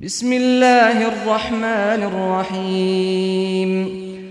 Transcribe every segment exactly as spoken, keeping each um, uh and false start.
بسم الله الرحمن الرحيم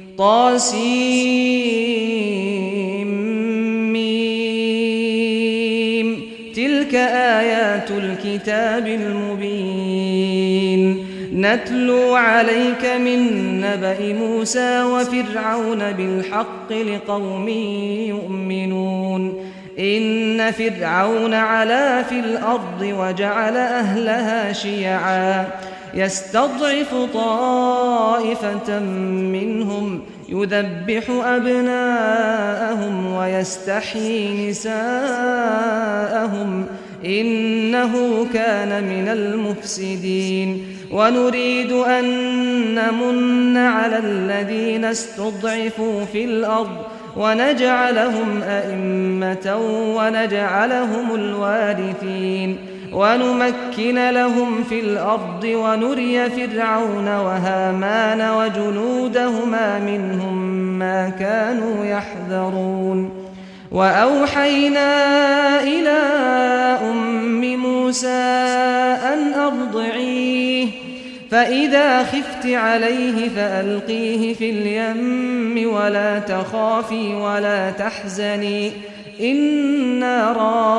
طاسيم تلك آيات الكتاب المبين نتلو عليك من نبأ موسى وفرعون بالحق لقوم يؤمنون إن فرعون علا في الأرض وجعل أهلها شيعا يستضعف طائفة منهم يذبح أبناءهم ويستحيي نساءهم إنه كان من المفسدين ونريد أن نمن على الذين استضعفوا في الأرض ونجعلهم أئمة ونجعلهم الوارثين ونمكن لهم في الأرض ونري فرعون وهامان وجنودهما منهم ما كانوا يحذرون وأوحينا إلى أم موسى أن أرضعيه فإذا خفت عليه فألقيه في اليم ولا تخافي ولا تحزني إنا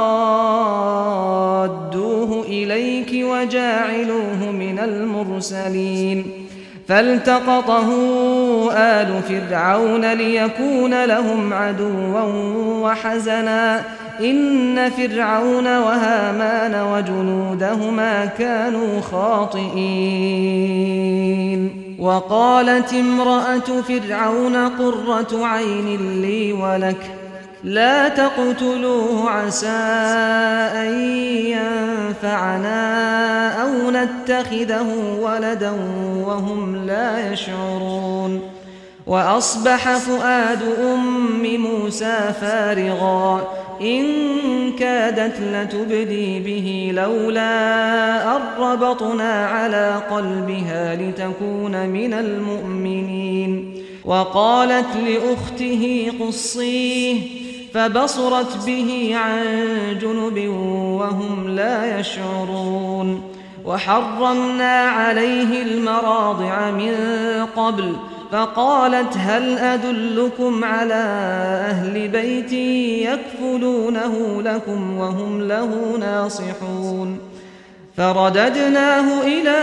رادوه إليك وجاعلوه من المرسلين فالتقطه آل فرعون ليكون لهم عدوا وحزنا إن فرعون وهامان وجنودهما كانوا خاطئين وقالت امرأة فرعون قرة عين لي ولك لا تقتلوه عسى أن ينفعنا أو نتخذه ولدا وهم لا يشعرون وأصبح فؤاد أم موسى فارغا إن كادت لتبدي به لولا أن ربطنا على قلبها لتكون من المؤمنين وقالت لأخته قصيه فبصرت به عن جنب وهم لا يشعرون وحرمنا عليه المراضع من قبل فقالت هل أدلكم على أهل بيت يكفلونه لكم وهم له ناصحون فرددناه إلى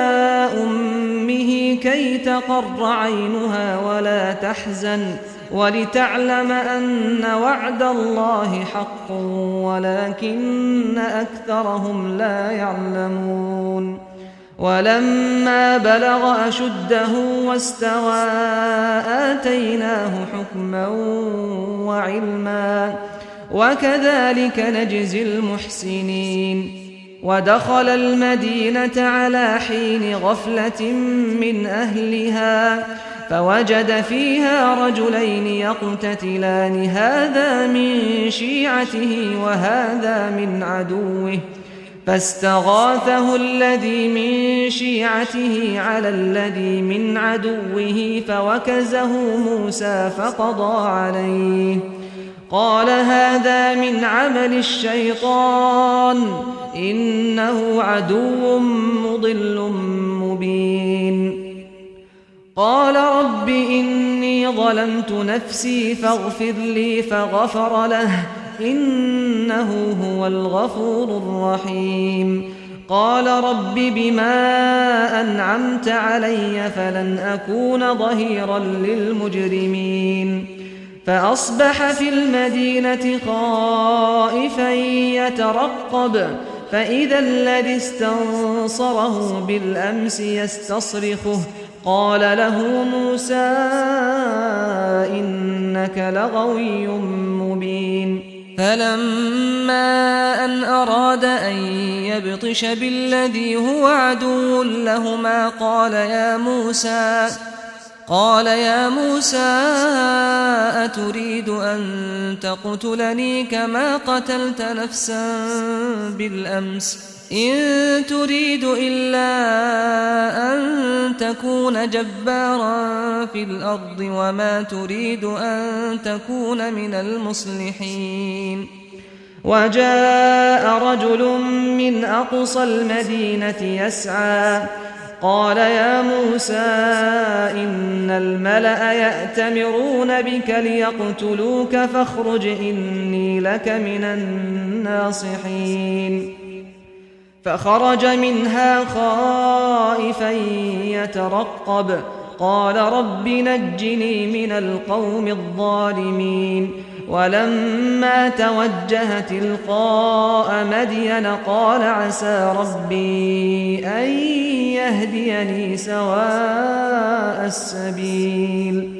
أمه كي تقر عينها ولا تحزن ولتعلم أن وعد الله حق ولكن أكثرهم لا يعلمون ولما بلغ أشده واستوى آتيناه حكما وعلما وكذلك نجزي المحسنين ودخل المدينة على حين غفلة من أهلها فوجد فيها رجلين يقتتلان هذا من شيعته وهذا من عدوه فاستغاثه الذي من شيعته على الذي من عدوه فوكزه موسى فقضى عليه قال هذا من عمل الشيطان إنه عدو مضل مبين قال رب إني ظلمت نفسي فاغفر لي فغفر له إنه هو الغفور الرحيم قال رب بما أنعمت علي فلن أكون ظهيرا للمجرمين فأصبح في المدينة خائفا يترقب فإذا الذي استنصره بالأمس يستصرخه قال له موسى إنك لغوي مبين فلما أن أراد أن يبطش بالذي هو عدو لهما قال يا موسى قال يا موسى أتريد أن تقتلني كما قتلت نفسا بالأمس إن تريد إلا أن تكون جبارا في الأرض وما تريد أن تكون من المصلحين وجاء رجل من أقصى المدينة يسعى قال يا موسى إن الملأ يأتمرون بك ليقتلوك فاخرج إني لك من الناصحين فخرج منها خائفا يترقب قال رب نجني من القوم الظالمين ولما توجه تلقاء مدين قال عسى ربي أن يهديني سواء السبيل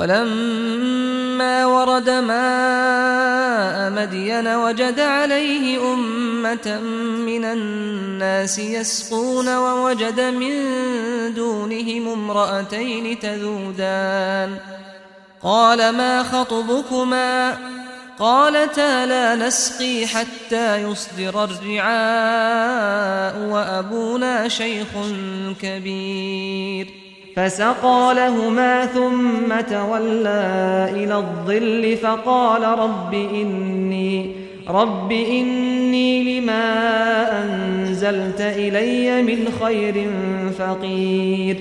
ولما ورد ماء مدين وجد عليه أمة من الناس يسقون ووجد من دونهم امرأتين تذودان قال ما خطبكما قالتا لا نسقي حتى يصدر الرعاء وأبونا شيخ كبير فسقى لهما ثم تولى إلى الظل فقال رب إني رب إني لما أنزلت إلي من خير فقير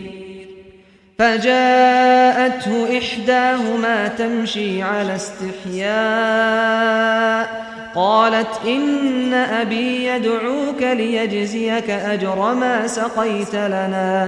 فجاءته إحداهما تمشي على استحياء قالت إن أبي يدعوك ليجزيك أجر ما سقيت لنا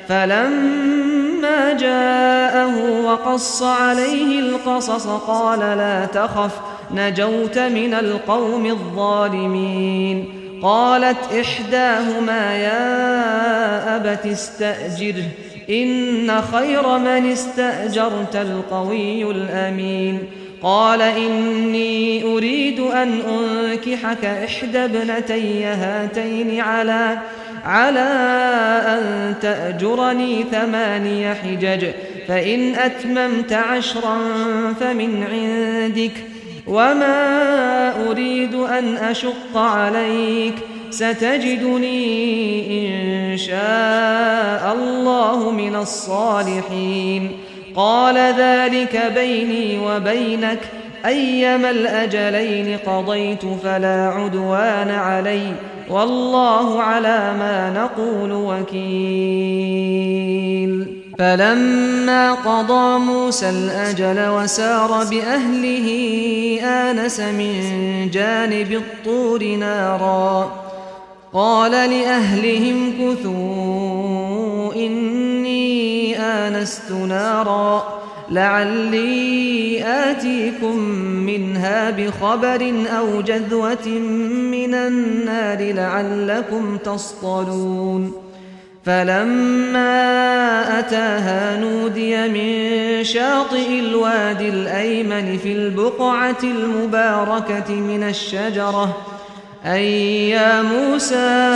فلما جاءه وقص عليه القصص قال لا تخف نجوت من القوم الظالمين قالت إحداهما يا أبت استأجره إن خير من استأجرت القوي الأمين قال إني أريد أن أنكحك إحدى ابنتي هاتين على على أن تأجرني ثماني حجج فإن أتممت عشرا فمن عندك وما أريد أن أشق عليك ستجدني إن شاء الله من الصالحين قال ذلك بيني وبينك أيما الأجلين قضيت فلا عدوان علي والله على ما نقول وكيل فلما قضى موسى الأجل وسار بأهله آنس من جانب الطور نارا قال لأهلهم كثوا إني آنست نارا لعلي آتيكم منها بخبر أو جذوة من النار لعلكم تصطلون فلما أتاها نودي من شاطئ الوادي الأيمن في البقعة المباركة من الشجرة أي يا موسى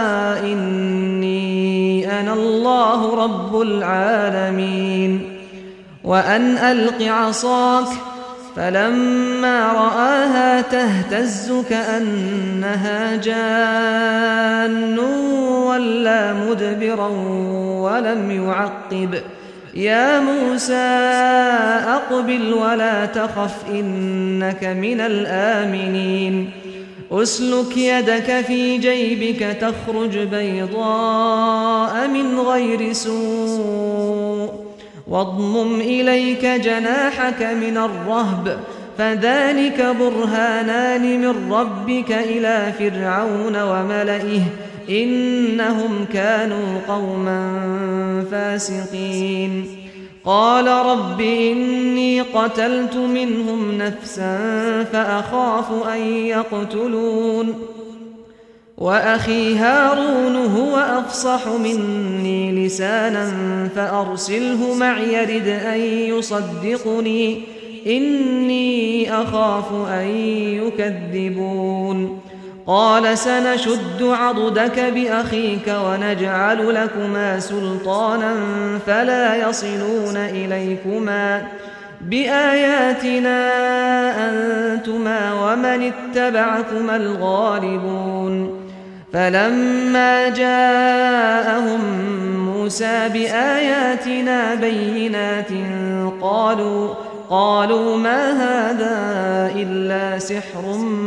إني أنا الله رب العالمين وأن ألق عصاك فلما رآها تهتز كأنها جان ولا مدبرا ولم يعقب يا موسى أقبل ولا تخف إنك من الآمنين أسلك يدك في جيبك تخرج بيضاء من غير سوء واضمم إليك جناحك من الرهب فذلك برهانان من ربك إلى فرعون وملئه إنهم كانوا قوما فاسقين قال رب إني قتلت منهم نفسا فأخاف أن يقتلون وأخي هارون هو أفصح مني لسانا فأرسله معي يرد أن يصدقني إني أخاف أن يكذبون قال سنشد عضدك بأخيك ونجعل لكما سلطانا فلا يصلون إليكما بآياتنا أنتما ومن اتبعكما الغالبون فلما جاءهم موسى بآياتنا بينات قالوا قالوا ما هذا إلا سحر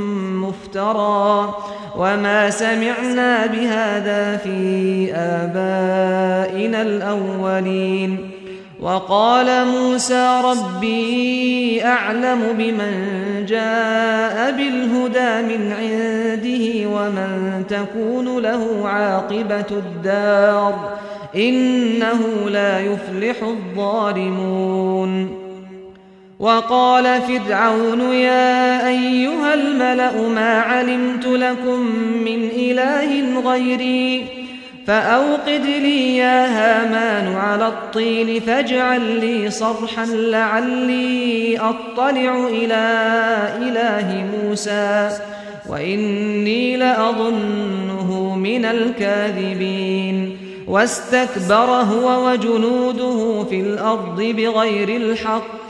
مفترى وما سمعنا بهذا في آبائنا الأولين. وقال موسى ربي أعلم بمن جاء بالهدى من عنده ومن تكون له عاقبة الدار إنه لا يفلح الظالمون. وقال فرعون يا أيها الملأ ما علمت لكم من إله غيري فأوقد لي يا هامان على الطين فاجعل لي صرحا لعلي أطلع إلى إله موسى وإني لأظنه من الكاذبين. واستكبر هو وجنوده في الأرض بغير الحق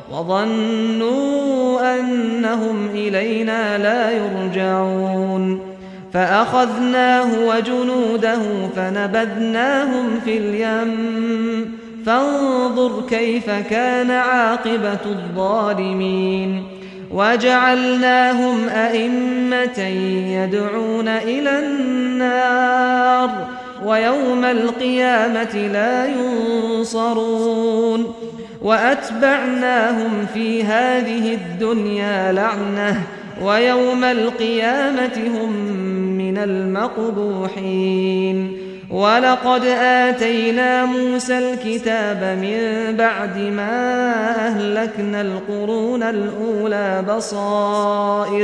وظنوا أنهم إلينا لا يرجعون. فأخذناه وجنوده فنبذناهم في اليم فانظر كيف كان عاقبة الظالمين. وجعلناهم أئمة يدعون إلى النار ويوم القيامة لا ينصرون. وأتبعناهم في هذه الدنيا لعنة ويوم القيامة هم من المقبوحين. ولقد آتينا موسى الكتاب من بعد ما أهلكنا القرون الأولى بصائر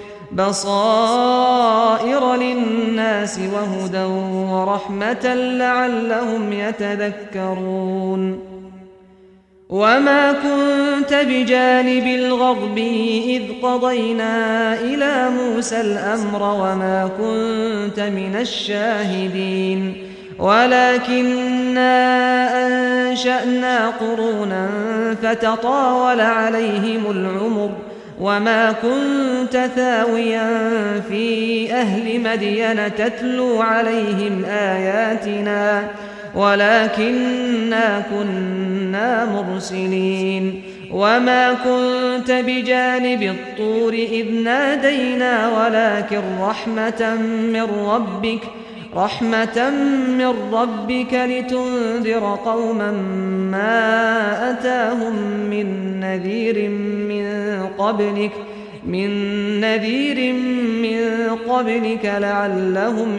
بصائر للناس وهدى ورحمة لعلهم يتذكرون. وما كنت بجانب الغرب إذ قضينا إلى موسى الأمر وما كنت من الشاهدين ولكننا أنشأنا قرونا فتطاول عليهم العمر وما كنت ثاويا في أهل مدين تتلو عليهم آياتنا ولكننا كنا مرسلين. وما كنت بجانب الطور إذ نادينا ولكن رحمة من ربك رحمة من ربك لتنذر قوما ما أتاهم من نذير من قبلك من نذير من قبلك لعلهم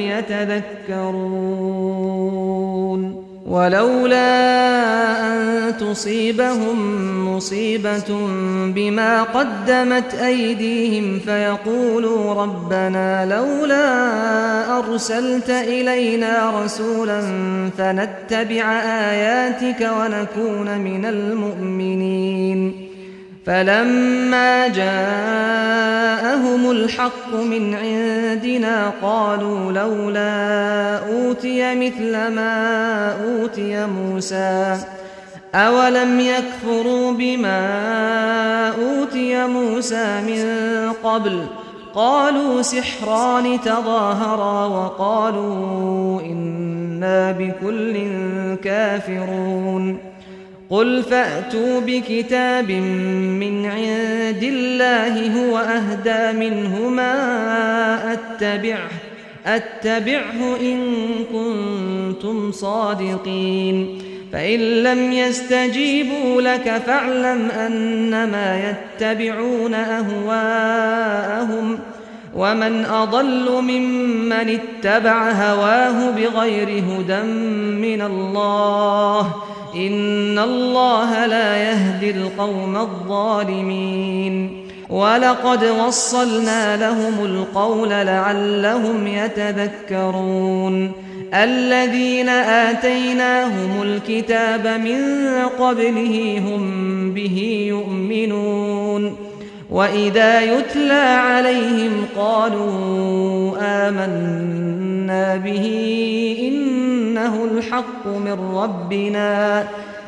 يتذكرون. ولولا أن تصيبهم مصيبة بما قدمت أيديهم فيقولوا ربنا لولا أرسلت إلينا رسولا فنتبع آياتك ونكون من المؤمنين. فلما جاءهم الحق من عندنا قالوا لولا أوتي مثل ما أوتي موسى أولم يكفروا بما أوتي موسى من قبل قالوا سحران تظاهرا وقالوا إنا بكل كافرون. قل فأتوا بكتاب من عند الله هو أهدى منهما أتبعه أتبعه إن كنتم صادقين. فإن لم يستجيبوا لك فاعلم أنما يتبعون أهواءهم ومن أضل ممن اتبع هواه بغير هدى من الله إن الله لا يهدي القوم الظالمين. ولقد وصلنا لهم القول لعلهم يتذكرون. الذين آتيناهم الكتاب من قبله هم به يؤمنون وإذا يتلى عليهم قالوا آمنا به إنه الحق من ربنا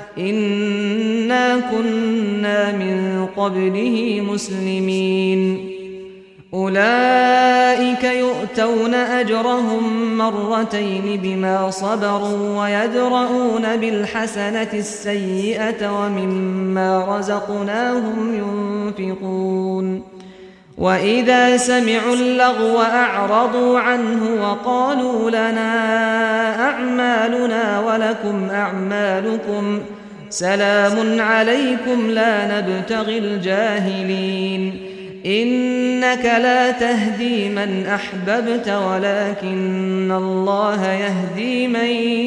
إنا كنا من قبله مسلمين. أولئك يؤتون أجرهم مرتين بما صبروا ويدرؤون بالحسنة السيئة ومما رزقناهم ينفقون. وإذا سمعوا اللغو أعرضوا عنه وقالوا لنا أعمالنا ولكم أعمالكم سلام عليكم لا نبتغي الجاهلين إنك لا تهدي من أحببت ولكن الله يهدي من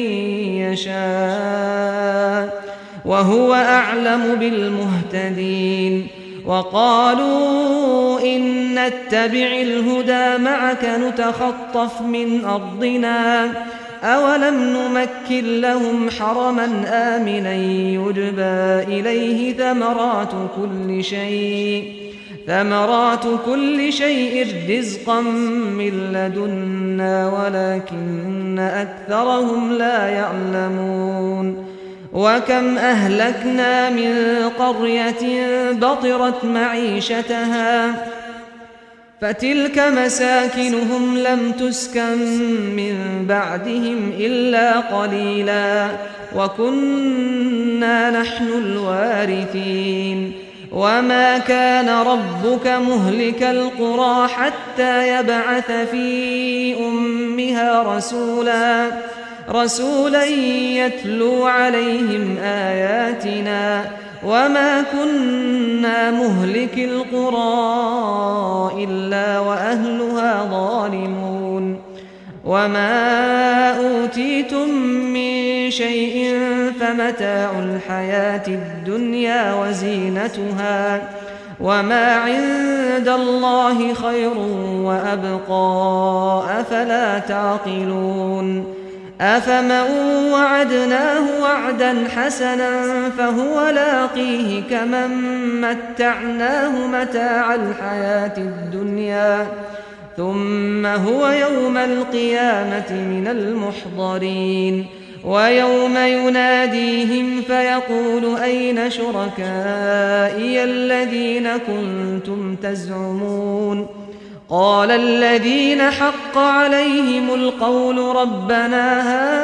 يشاء وهو أعلم بالمهتدين وقالوا إن نتبع الهدى معك نتخطف من أرضنا أولم نمكن لهم حرما آمنا يجبى إليه ثمرات كل شيء ثمرات كل شيء رزقا من لدنا ولكن أكثرهم لا يعلمون وكم أهلكنا من قرية بطرت معيشتها فتلك مساكنهم لم تسكن من بعدهم إلا قليلا وكنا نحن الوارثين وما كان ربك مهلك القرى حتى يبعث في أمها رسولا رسولا يتلو عليهم آياتنا وما كنا مهلك القرى إلا وأهلها ظالمون وما أوتيتم من شيء فمتاع الحياة الدنيا وزينتها وما عند الله خير وأبقى أفلا تعقلون أفمن وعدناه وعدا حسنا فهو لاقيه كمن متعناه متاع الحياة الدنيا ثم هو يوم القيامة من المحضرين ويوم يناديهم فيقول أين شركائي الذين كنتم تزعمون قال الذين حق عليهم القول ربنا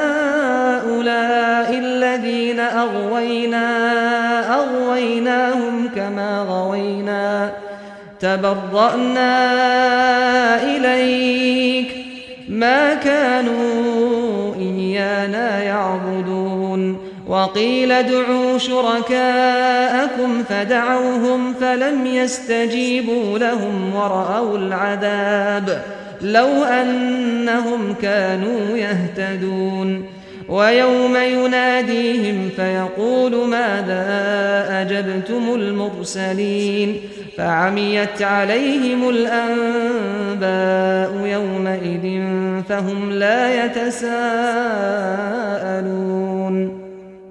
هؤلاء الذين أغوينا أغويناهم كما غوينا تبرأنا إليك ما كانوا إيانا يعبدون وقيل ادعوا شركاءكم فدعوهم فلم يستجيبوا لهم ورأوا العذاب لو أنهم كانوا يهتدون ويوم يناديهم فيقول ماذا أجبتم المرسلين فعميت عليهم الأنباء يومئذ فهم لا يتساءلون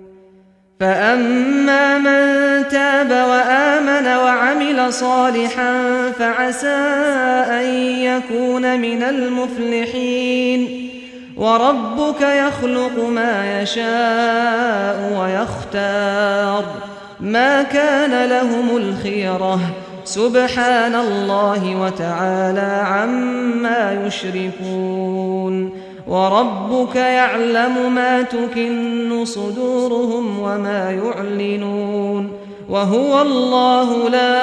فأما من تاب وآمن وعمل صالحا فعسى أن يكون من المفلحين وربك يخلق ما يشاء ويختار ما كان لهم الخيرة سبحان الله وتعالى عما يشركون وربك يعلم ما تكن صدورهم وما يعلنون وهو الله لا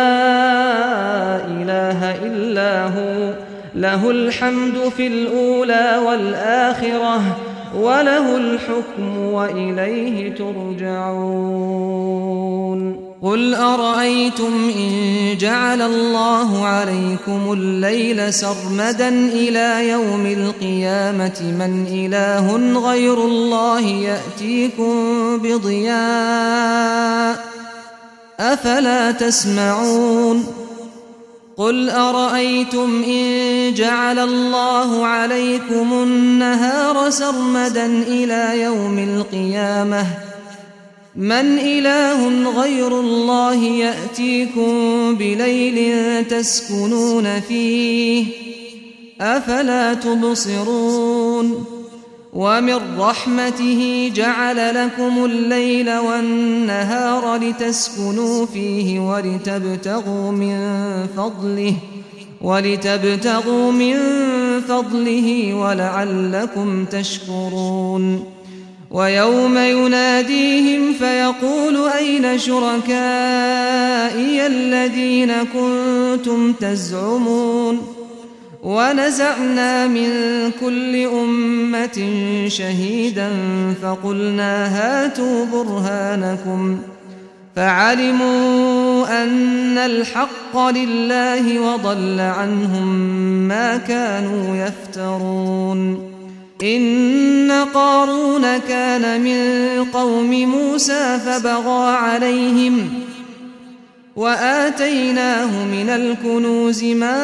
إله إلا هو له الحمد في الأولى والآخرة وله الحكم وإليه ترجعون قل أرأيتم إن جعل الله عليكم الليل سرمدا إلى يوم القيامة من إله غير الله يأتيكم بضياء أفلا تسمعون قل أرأيتم إن جعل الله عليكم النهار سرمدا إلى يوم القيامة من إله غير الله يأتيكم بليل تسكنون فيه أفلا تبصرون ومن رحمته جعل لكم الليل والنهار لتسكنوا فيه ولتبتغوا من فضله ولتبتغوا من فضله ولعلكم تشكرون ويوم يناديهم فيقول أين شركائي الذين كنتم تزعمون ونزعنا من كل أمة شهيدا فقلنا هاتوا برهانكم فعلموا أن الحق لله وضل عنهم ما كانوا يفترون. إن قارون كان من قوم موسى فبغى عليهم وآتيناه من الكنوز ما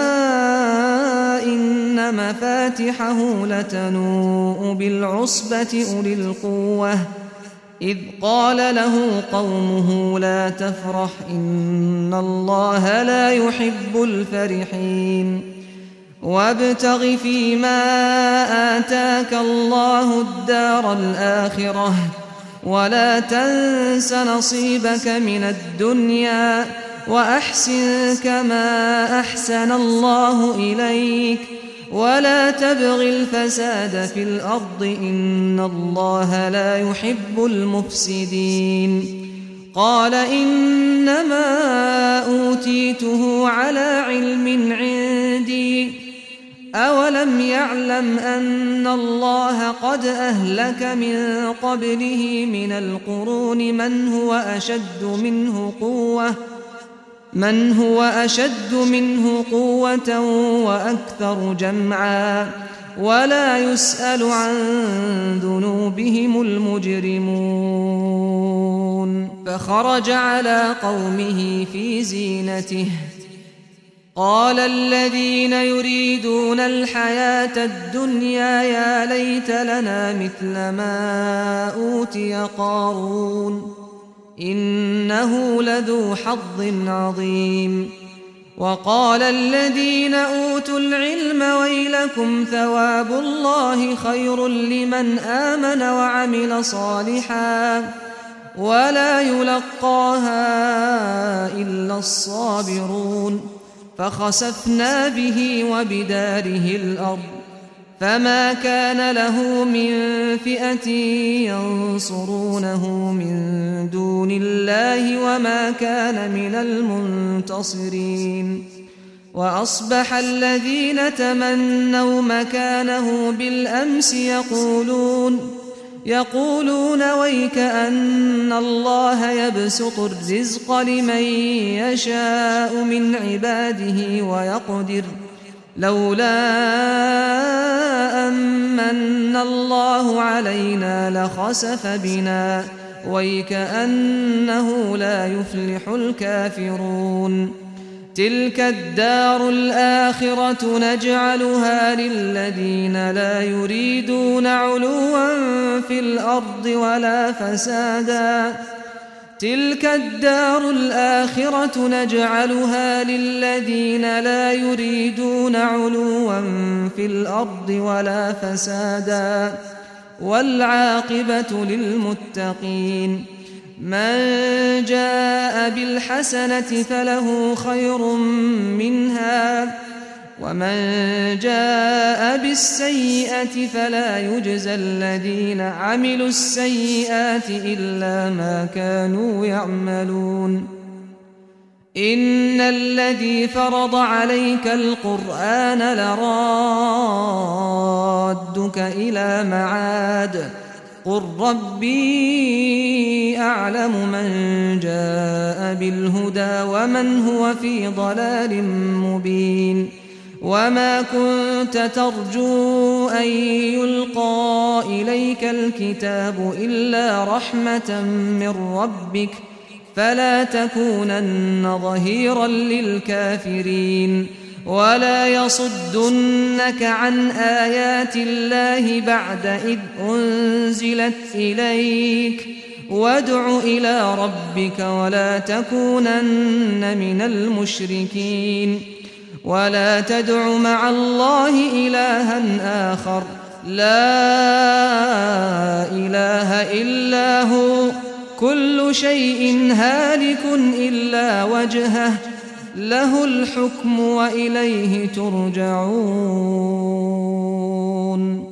إن مفاتحه لتنوء بالعصبة أولي القوة إذ قال له قومه لا تفرح إن الله لا يحب الفرحين وابتغ فيما آتاك الله الدار الآخرة ولا تنس نصيبك من الدنيا وأحسن كما أحسن الله إليك ولا تبغ الفساد في الأرض إن الله لا يحب المفسدين. قال إنما أوتيته على علم عندي أولم يعلم أن الله قد أهلك من قبله من القرون من هو أشد منه قوة من هو أشد منه قوة وأكثر جمعا ولا يسأل عن ذنوبهم المجرمون. فخرج على قومه في زينته قال الذين يريدون الحياة الدنيا يا ليت لنا مثل ما أوتي قارون إنه لذو حظ عظيم. وقال الذين أوتوا العلم ويلكم ثواب الله خير لمن آمن وعمل صالحا ولا يلقاها إلا الصابرون. فخسفنا به وبداره الأرض فما كان له من فئة ينصرونه من دون الله وما كان من المنتصرين. وأصبح الذين تمنوا مكانه بالأمس يقولون يقولون ويك أن الله يبسط الرزق لمن يشاء من عباده ويقدر لولا أمن الله علينا لخسف بنا ويك أنه لا يفلح الكافرون. تلك الدار الآخرة نجعلها للذين لا يريدون علوا في الأرض ولا فسادا تلك الدار الآخرة نجعلها للذين لا يريدون علوا في الأرض ولا فسادا والعاقبة للمتقين. من جاء بالحسنة فله خير منها ومن جاء بالسيئة فلا يجزى الذين عملوا السيئات إلا ما كانوا يعملون. إن الذي فرض عليك القرآن لرادك إلى معاد قل ربي أعلم من جاء بالهدى ومن هو في ضلال مبين. وما كنت ترجو أن يلقى إليك الكتاب إلا رحمة من ربك فلا تكونن ظهيرا للكافرين. ولا يصدنك عن آيات الله بعد إذ أنزلت إليك وادع إلى ربك ولا تكونن من المشركين. ولا تدع مع الله إلها آخر لا إله إلا هو كل شيء هالك إلا وجهه له الحكم وإليه ترجعون.